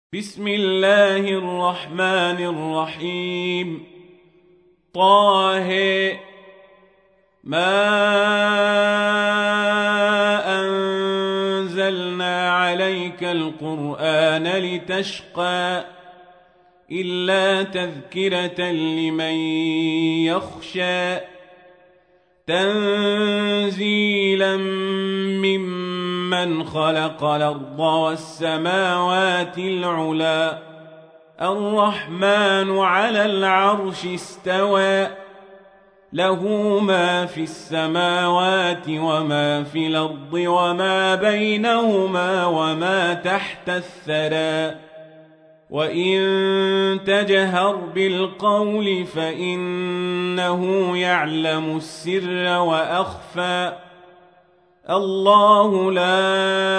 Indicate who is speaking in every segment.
Speaker 1: بسم الله الرحمن الرحيم. طه ما أنزلنا عليك القرآن لتشقى إلا تذكرة لمن يخشى تنزيلا ممن خلق الأرض والسماوات العلى الرحمن على العرش استوى له ما في السماوات وما في الأرض وما بينهما وما تحت الثرى وإن تجهر بالقول فإنه يعلم السر وأخفى الله لا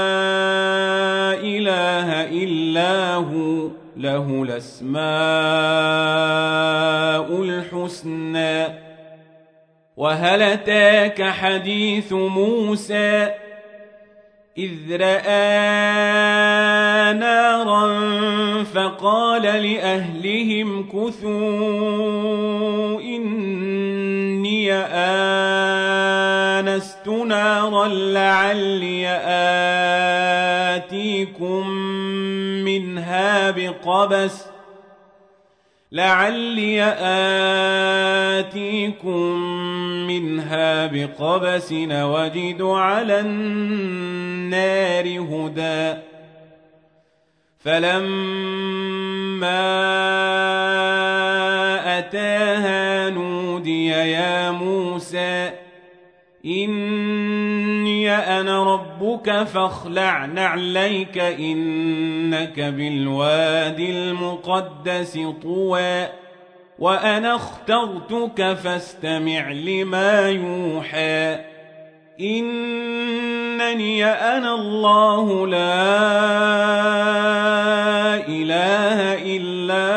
Speaker 1: إله إلا هو له الأسماء الحسنى. وهل أتاك حديث موسى إذ رأى نارا فقال لأهلهم كثوا إني آنست نارا لعلي آتيكم منها بقبس وجد على النار هدى. فلما أتاها نودي يا موسى إني أنا ربك فاخلع نعليك إنك بالوادي المقدس طوى وأنا اخترتك فاستمع لما يوحى إنني أنا الله لا إله إلا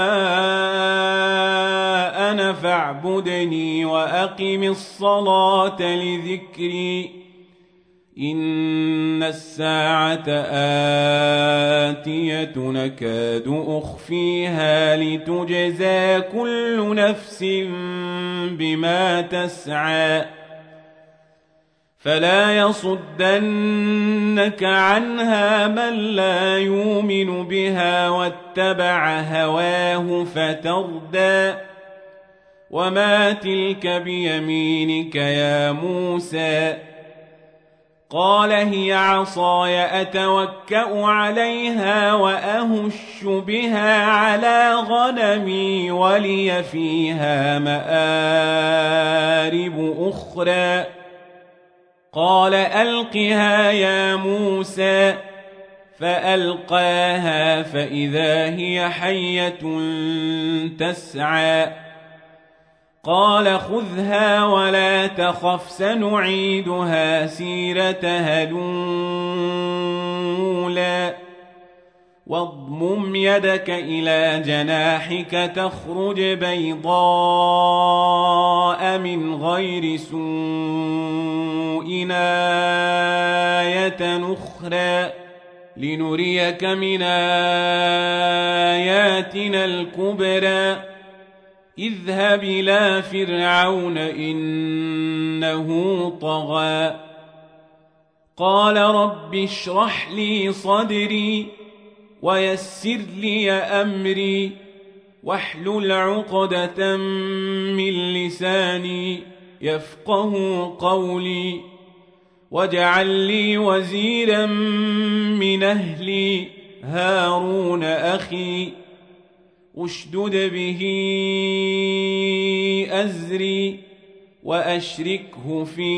Speaker 1: أنا فاعبدني وأقم الصلاة لذكري إن الساعة آتية نكاد أخفيها لتجزى كل نفس بما تسعى فلا يصدنك عنها من لا يؤمن بها واتبع هواه فتردى. وما تلك بيمينك يا موسى قال هي عصاي أتوكأ عليها وأهش بها على غنمي ولي فيها مآرب أخرى قال ألقها يا موسى فألقاها فإذا هي حية تسعى قال خذها ولا تخف سنعيدها سيرتها الأولى واضمم يدك إلى جناحك تخرج بيضاء من غير سوء آية أخرى لنريك من آياتنا الكبرى اذهب إلى فرعون إنه طغى قال رب اشرح لي صدري ويسر لي أمري واحلل عقدة من لساني يفقه قولي واجعل لي وزيرا من أهلي هارون أخي اشدد به أزري وأشركه في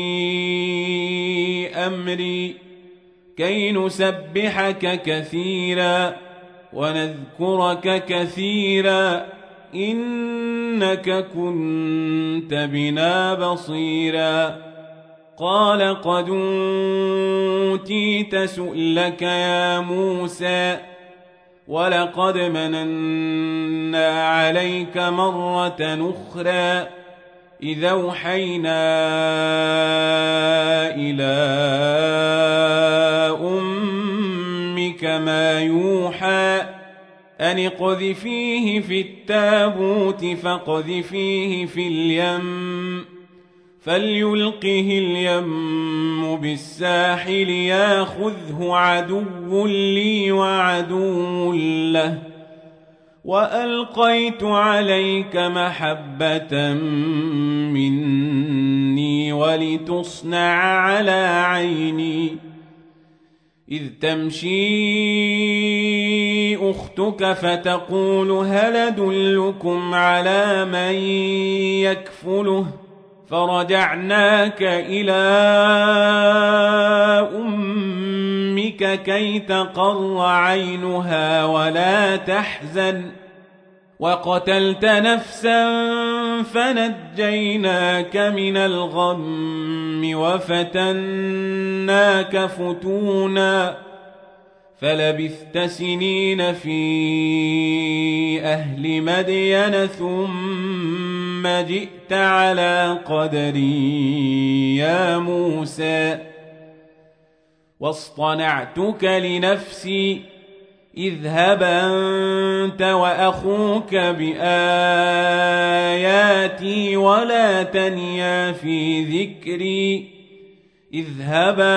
Speaker 1: أمري كي نسبحك كثيرا ونذكرك كثيرا إنك كنت بنا بصيرا قال قد أوتيت سؤلك يا موسى ولقد مننا عليك مرة أخرى إذا أوحينا إلى أمك ما يوحى أن اقذفيه في التابوت فاقذفيه في اليم فليلقه اليم بالساحل ياخذه عدو لي وعدو له وألقيت عليك محبة مني ولتصنع على عيني إذ تمشي أختك فتقول هل أدلكم على من يكفله فرجعناك إلى أمك كي تقر عينها ولا تحزن وقتلت نفسا فنجيناك من الغم وفتناك فتونا فلبثت سنين في أهل مدين ثم جئت على قدري يا موسى واصطنعتك لنفسي اذهب أنت وأخوك بآياتي ولا تنيا في ذكري اذهبا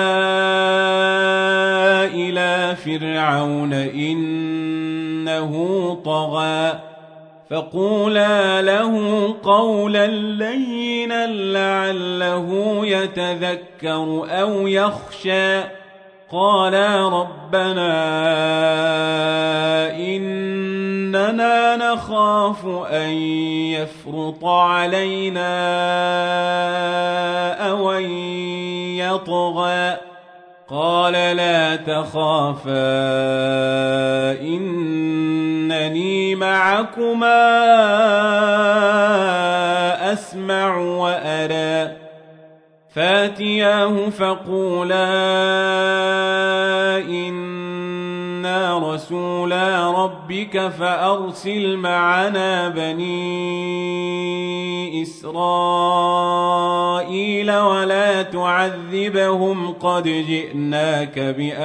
Speaker 1: إلى فرعون إنه طغى فقولا له قولا لينا لعله يتذكر أو يخشى قالا ربنا إننا نخاف أن يفرط علينا أو أن يطغى قال لا تخافا إنني معكما أسمع وأرى فاتياه فقولا إنا رسولا ربك فأرسل معنا بني إسرائيل ولا تعذبهم قد جئناك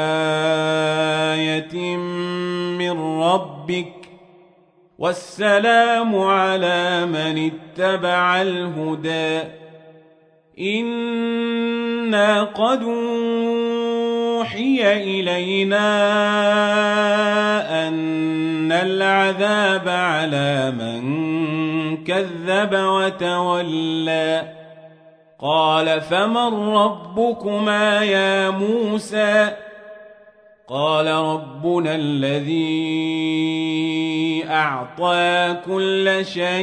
Speaker 1: بآية من ربك والسلام على من اتبع الهدى إنا قد أوحي إلينا أن العذاب على من كذب وتولى قال فمن ربكما يا موسى قال ربنا الذي أعطى كل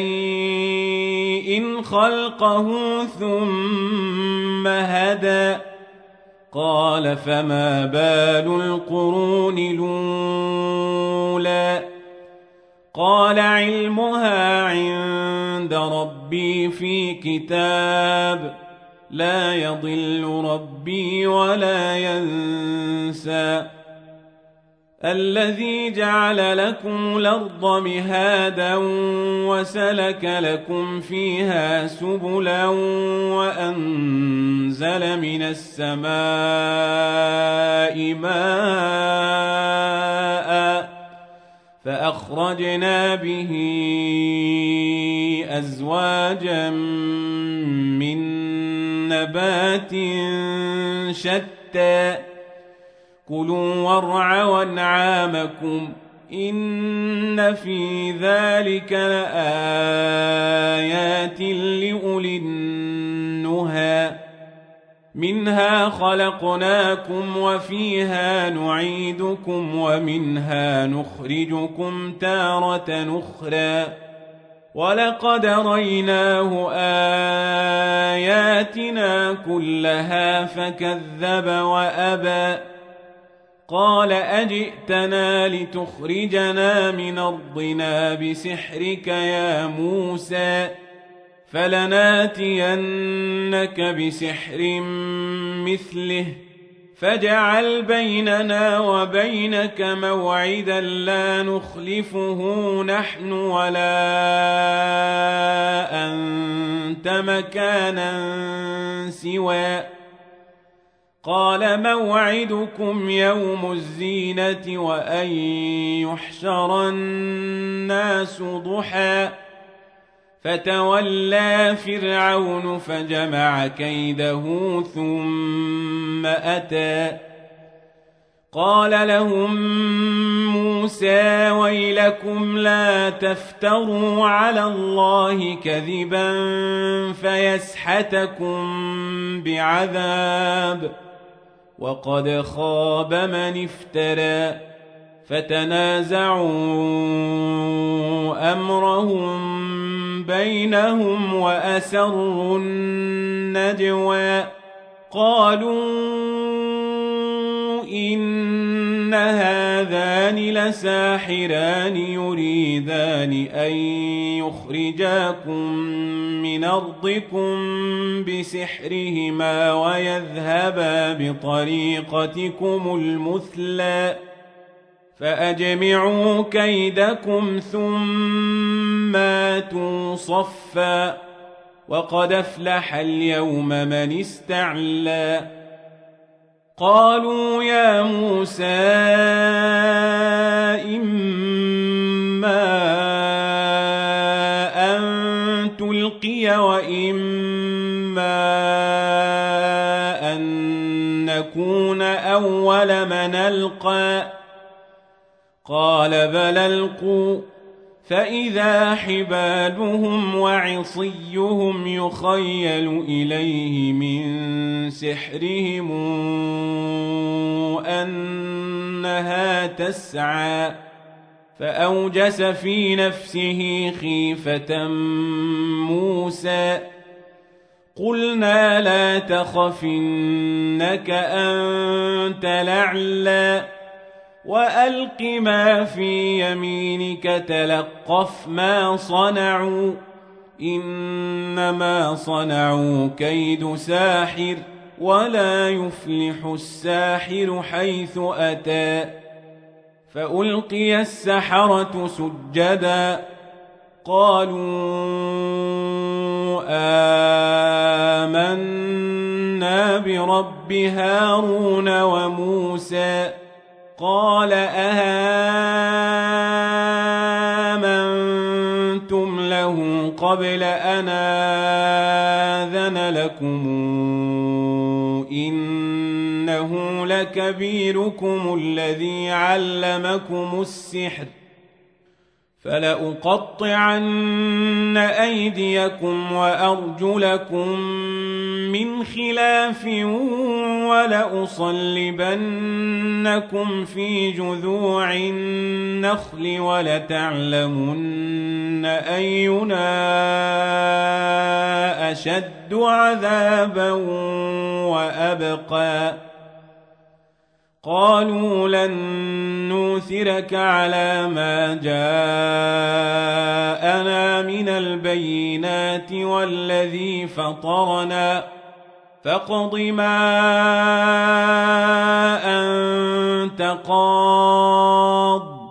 Speaker 1: شيء خلقه ثم هدى قال فما بال القرون الأولى قال علمها عند ربي في كتاب لا يضل ربي ولا ينسى الذي جعل لكم الأرض مهادا وسلك لكم فيها سبلا وأنزل من السماء ماء فأخرجنا به أزواجا من نبات شتى كلوا وارعوا أنعامكم إن في ذلك لآيات لأولي النهى منها خلقناكم وفيها نعيدكم ومنها نخرجكم تارة أخرى ولقد ريناه آياتنا كلها فكذب وأبى قال أجئتنا لتخرجنا من أرضنا بسحرك يا موسى فلناتينك بسحر مثله فاجعل بيننا وبينك موعدا لا نخلفه نحن ولا أنت مكانا سوى قال موعدكم يوم الزينة وأن يحشر الناس ضحى فتولى فرعون فجمع كيده ثم أتى قال لهم موسى ويلكم لا تفتروا على الله كذبا فيسحتكم بعذاب وقد خاب من افترى فتنازعوا أمرهم بينهم وأسروا النجوى قالوا إن هذان لساحران يريدان أن يخرجاكم من أرضكم بسحرهما ويذهبا بطريقتكم المثلى فأجمعوا كيدكم ثم آتوا صفا وقد أفلح اليوم من استعلى قالوا يا موسى إما أن تلقي وإما أن نكون أول من ألقى قال بل ألقوا فإذا حبالهم وعصيهم يخيل إليه من سحرهم أنها تسعى فأوجس في نفسه خيفة موسى قلنا لا تخف إنك أنت الأعلى وألق ما في يمينك تلقف ما صنعوا إنما صنعوا كيد ساحر ولا يفلح الساحر حيث أتى فألقي السحرة سجدا قالوا آمنا برب هارون وموسى قال أهامنتم له قبل أن آذن لكم إنه لكبيركم الذي علمكم السحر فلأقطعن أيديكم وأرجلكم من خلاف ولأصلبنكم في جذوع النخل ولتعلمن أينا أشد عذابا وأبقى قالوا لن نوثرك على ما جاءنا من البينات والذي فطرنا فاقض ما أنت قاض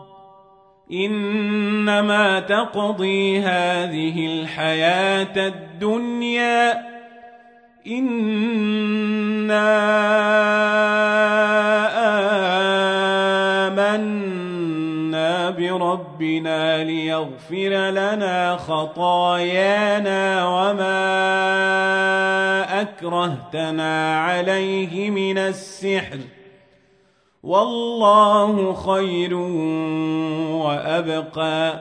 Speaker 1: إنما تقضي هذه الحياة الدنيا إنا آمنا بربنا ليغفر لنا خطايانا وما أكرهتنا عليه من السحر والله خير وأبقى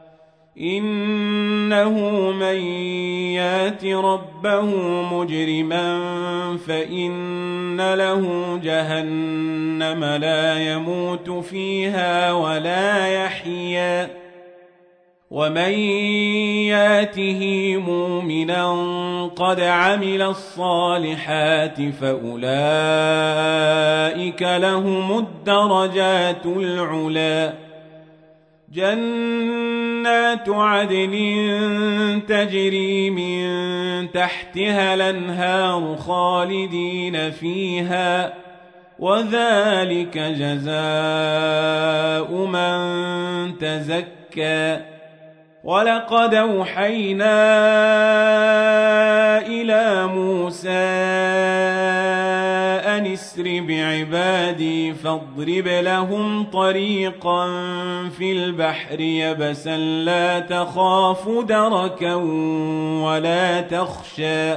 Speaker 1: إنه من يات ربه مجرما فإن له جهنم لا يموت فيها ولا يحيا ومن ياته مؤمنا قد عمل الصالحات فأولئك لهم الدرجات العلى جنات عدن تجري من تحتها الأنهار خالدين فيها وذلك جزاء من تزكى ولقد أوحينا إلى موسى أن اسر بعبادي فاضرب لهم طريقا في البحر يبسا لا تخاف دركا ولا تخشى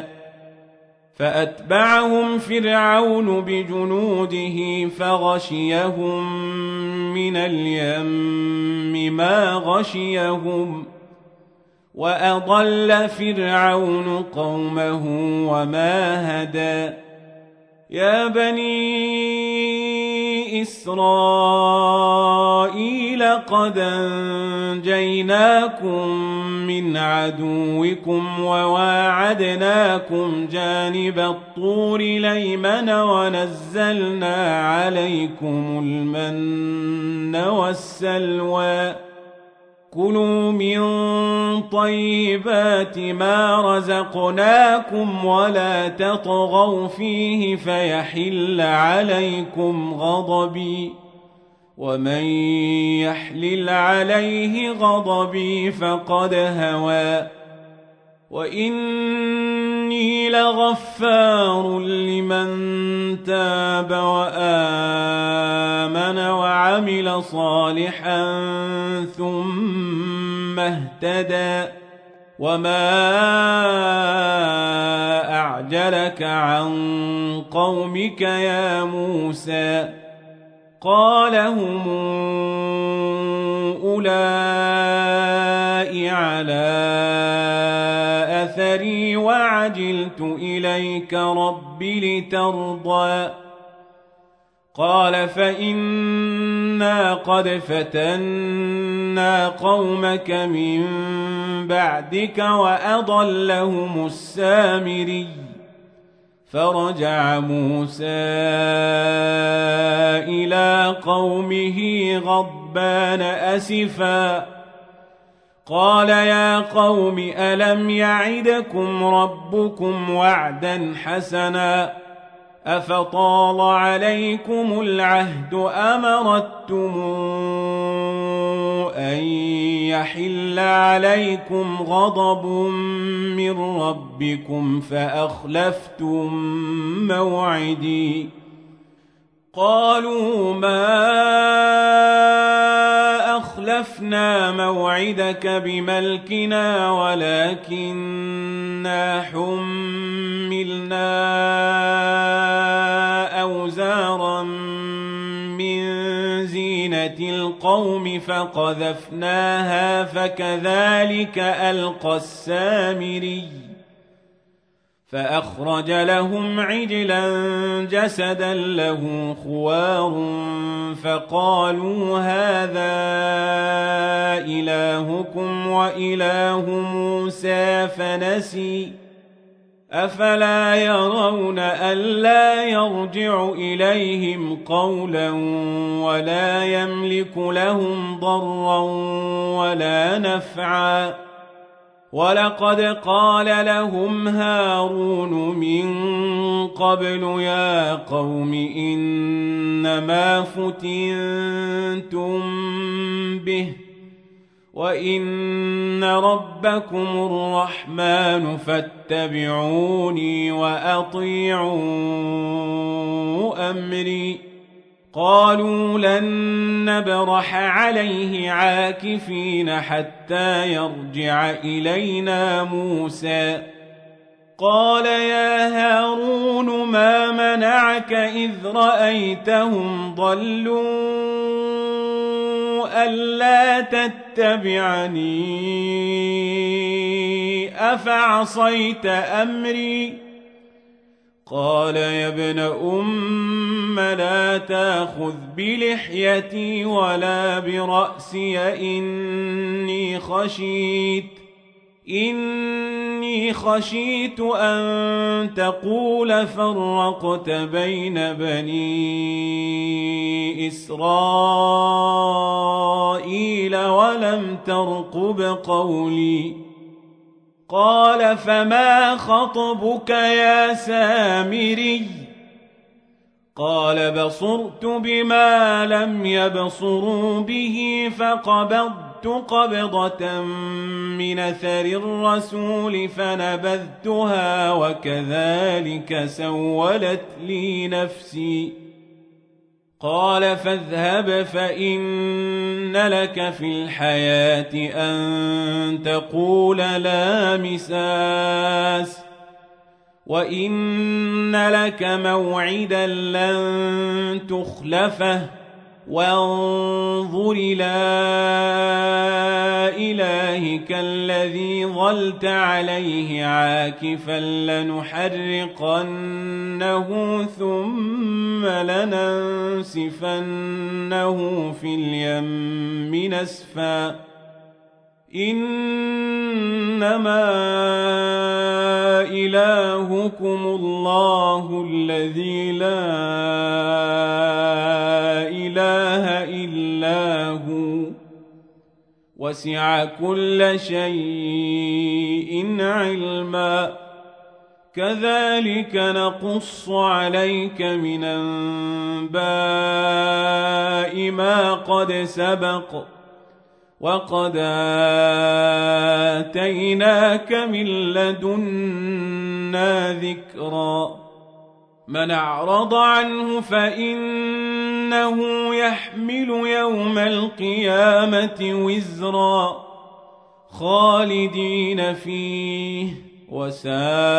Speaker 1: فأتبعهم فرعون بجنوده فغشيهم من اليم ما غشيهم وأضل فرعون قومه وما هدى يا بني إسرائيل قد أنجيناكم من عدوكم وواعدناكم جانب الطور الأيمن ونزلنا عليكم المن والسلوى كلوا من طيبات ما رزقناكم ولا تطغوا فيه فيحل عليكم غضبي ومن يحلل عليه غضبي فقد هوى وإني لغفار لمن تاب وآمن وعمل صالحا ثم اهتدى وما أعجلك عن قومك يا موسى قال هم أولئك على أثري وعجلت إليك رب لترضى قال فإنا قد فتنا قومك من بعدك وأضلهم السامري فرجع موسى إلى قومه غضبان أسفا قال يا قوم ألم يعدكم ربكم وعدا حسنا أفطال عليكم العهد أم أردتم أن يحل عليكم غضب من ربكم فأخلفتم موعدي قالوا ما أخلفنا موعدك بملكنا ولكننا حملنا أوزارا من زينة القوم فقذفناها فكذلك ألقى السامري فأخرج لهم عجلا جسدا له خوار فقالوا هذا إلهكم وإله موسى فنسي أفلا يرون ألا يرجع إليهم قولا ولا يملك لهم ضرا ولا نفعا ولقد قال لهم هارون من قبل يا قوم إنما فتنتم به وإن ربكم الرحمن فاتبعوني وأطيعوا أمري قالوا لن نبرح عليه عاكفين حتى يرجع إلينا موسى قال يا هارون ما منعك إذ رأيتهم ضلوا ألا تتبعني أفعصيت أمري قال يا ابن أم لا تأخذ بلحيتي ولا برأسي إني خشيت أن تقول فرقت بين بني إسرائيل ولم ترقب قولي قال فما خطبك يا سامري قال بصرت بما لم يبصروا به فقبضت فقبضت قبضة من أثر الرسول فنبذتها وكذلك سولت لي نفسي. قال فاذهب فإن لك في الحياة أن تقول لا مساس وإن لك موعدا لن تخلفه وانظر إلى إلهك الذي ظلت عليه عاكفا لنحرقنه ثم لننسفنه في اليم نسفا إنما إلهكم الله الذي لا إله إلا هو وسع كل شيء علما كذلك نقص عليك من أنباء ما قد سبق وقد آتيناك من لدنا ذكرا من أعرض عنه فإنه يحمل يوم القيامة وزرا خالدين فيه وساء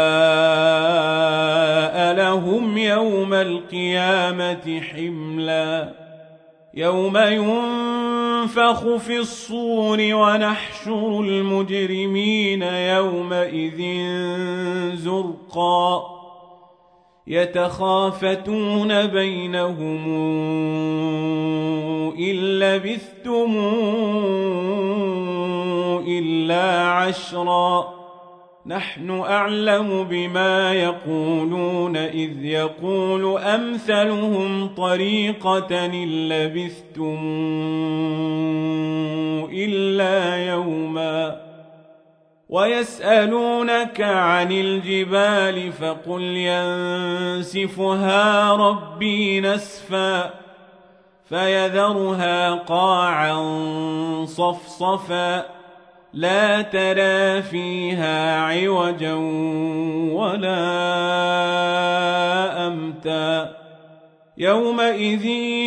Speaker 1: لهم يوم القيامة حملا يوم ينفخ في الصور ونحشر المجرمين يومئذ زرقا يتخافتون بينهم إن لبثتم إلا عشرا نحن أعلم بما يقولون إذ يقول أمثلهم طريقة إن لبثتم إلا يوما ويسألونك عن الجبال فقل ينسفها ربي نسفا فيذرها قاعا صفصفا لا ترى فيها عوجا ولا أمتا يومئذ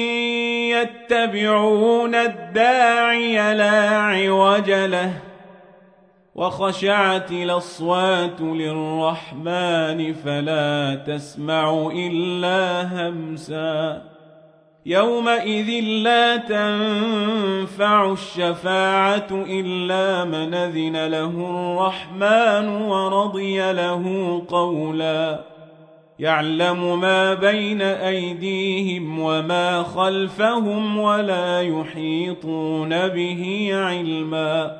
Speaker 1: يتبعون الداعي لا عوج له وخشعت الأصوات للرحمن فلا تسمع إلا همسا يومئذ لا تنفع الشفاعة إلا من أذن له الرحمن ورضي له قولا يعلم ما بين أيديهم وما خلفهم ولا يحيطون به علما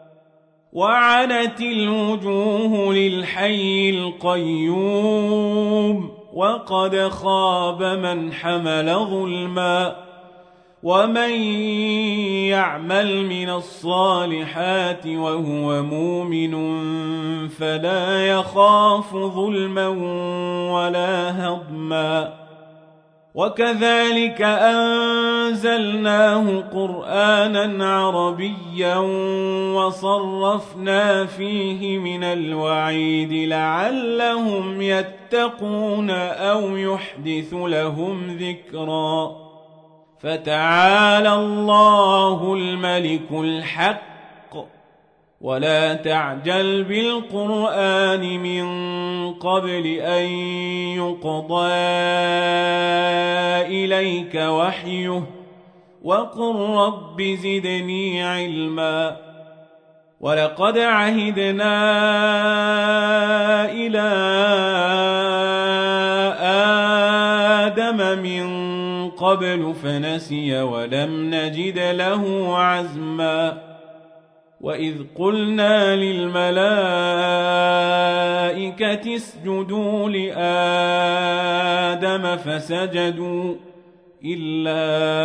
Speaker 1: وعنت الوجوه للحي القيوم وقد خاب من حمل ظلما ومن يعمل من الصالحات وهو مؤمن فلا يخاف ظلما ولا هضما وكذلك أنزلناه قرآنا عربيا وصرفنا فيه من الوعيد لعلهم يتقون أو يحدث لهم ذكرا فتعالى الله الملك الحق ولا تعجل بالقرآن من قبل أن يقضى إليك وحيه وقل رب زدني علما ولقد عهدنا إلى آدم من قبل فنسي ولم نجد له عزما وإذ قلنا للملائكة اسجدوا لآدم فسجدوا إلا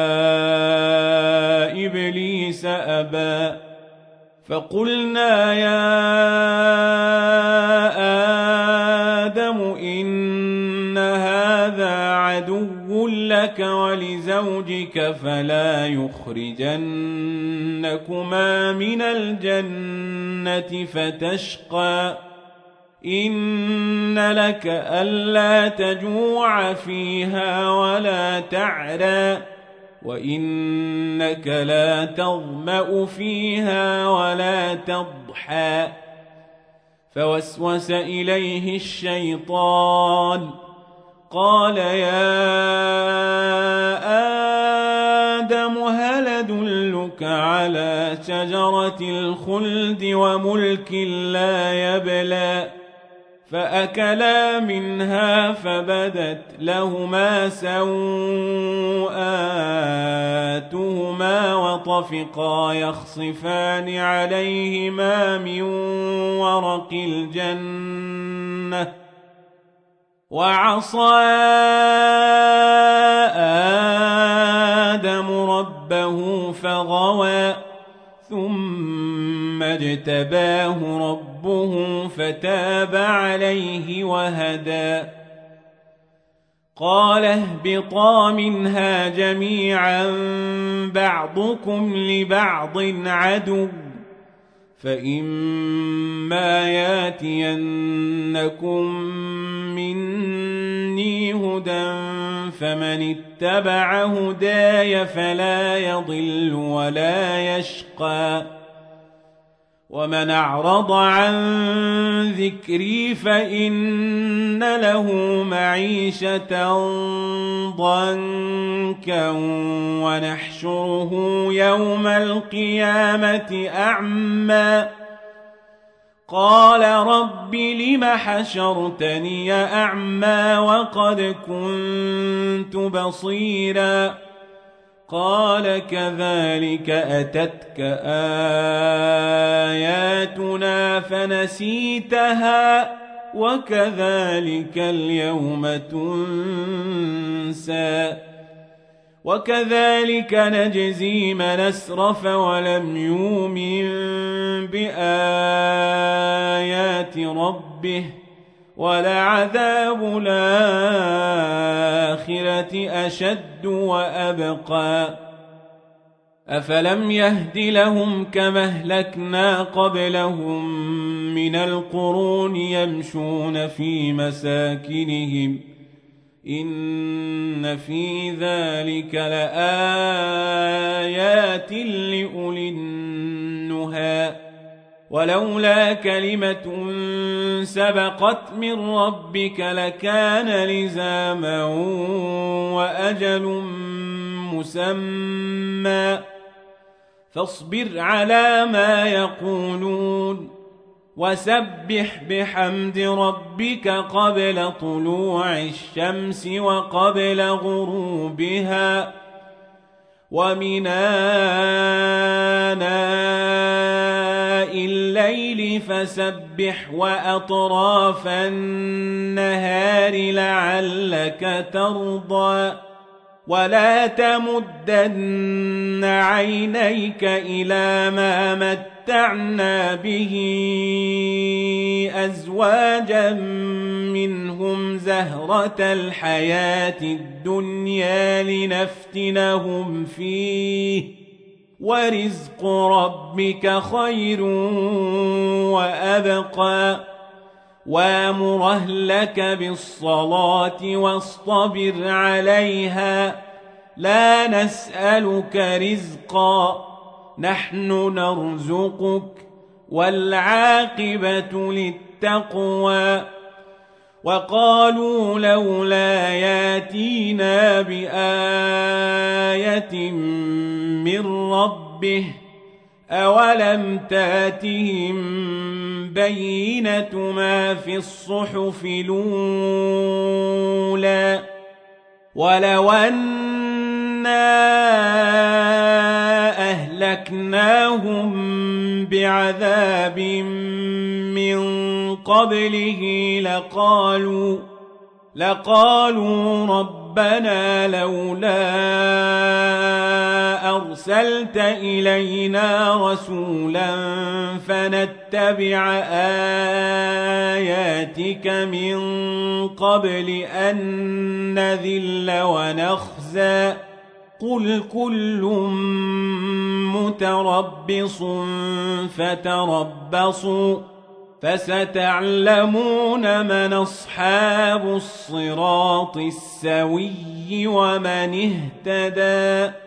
Speaker 1: إبليس أبى فقلنا يا آدم إن هذا عدو لك ولزوجك فلا يخرجنكما من الجنة فتشقى إن لك ألا تجوع فيها ولا تعرى وإنك لا تظمأ فيها ولا تضحى فوسوس إليه الشيطان قال يا آدم هل أدلك على شجرة الخلد وملك لا يبلى فأكلا منها فبدت لهما سوآتهما وطفقا يخصفان عليهما من ورق الجنة وعصى آدم ربه فغوى ثم اجتباه ربه فتاب عليه وهدى قال اهبطا منها جميعا بعضكم لبعض عدو فإما ياتينكم مني هدى فمن اتبع هداي فلا يضل ولا يشقى ومن أعرض عن ذكري فإن له معيشة ضنكا ونحشره يوم القيامة أعمى قال رب لم حشرتني أعمى وقد كنت بصيرا قال كذلك أتتك آياتنا فنسيتها وكذلك اليوم تنسى وكذلك نجزي من أسرف ولم يؤمن بآيات ربه ولعذاب الآخرة أشد وأبقى أفلم يهد لهم كما أهلكنا قبلهم من القرون يمشون في مساكنهم إن في ذلك لآيات لأولي النهى ولولا كلمة سبقت من ربك لكان لزاما وأجل مسمى فاصبر على ما يقولون وسبح بحمد ربك قبل طلوع الشمس وقبل غروبها ومن آناء الليل فسبح وأطراف النهار لعلك ترضى ولا تمدن عينيك إلى ما متعنا به أزواجا منهم زهرة الحياة الدنيا لنفتنهم فيه ورزق ربك خير وأبقى وامر أهلك بالصلاة واصطبر عليها لا نسألك رزقا نحن نرزقك والعاقبة للتقوى وقالوا لولا ياتينا بآية من ربه أولم تاتهم بينة ما في الصحف الأولى ولو أنا أهلكناهم بعذاب من قبله لقالوا ربنا لولا أرسلت إلينا رسولا فنتبع آياتك من قبل أن نذل ونخزى قل كل متربص فتربصوا فستعلمون من أصحاب الصراط السوي ومن اهتدى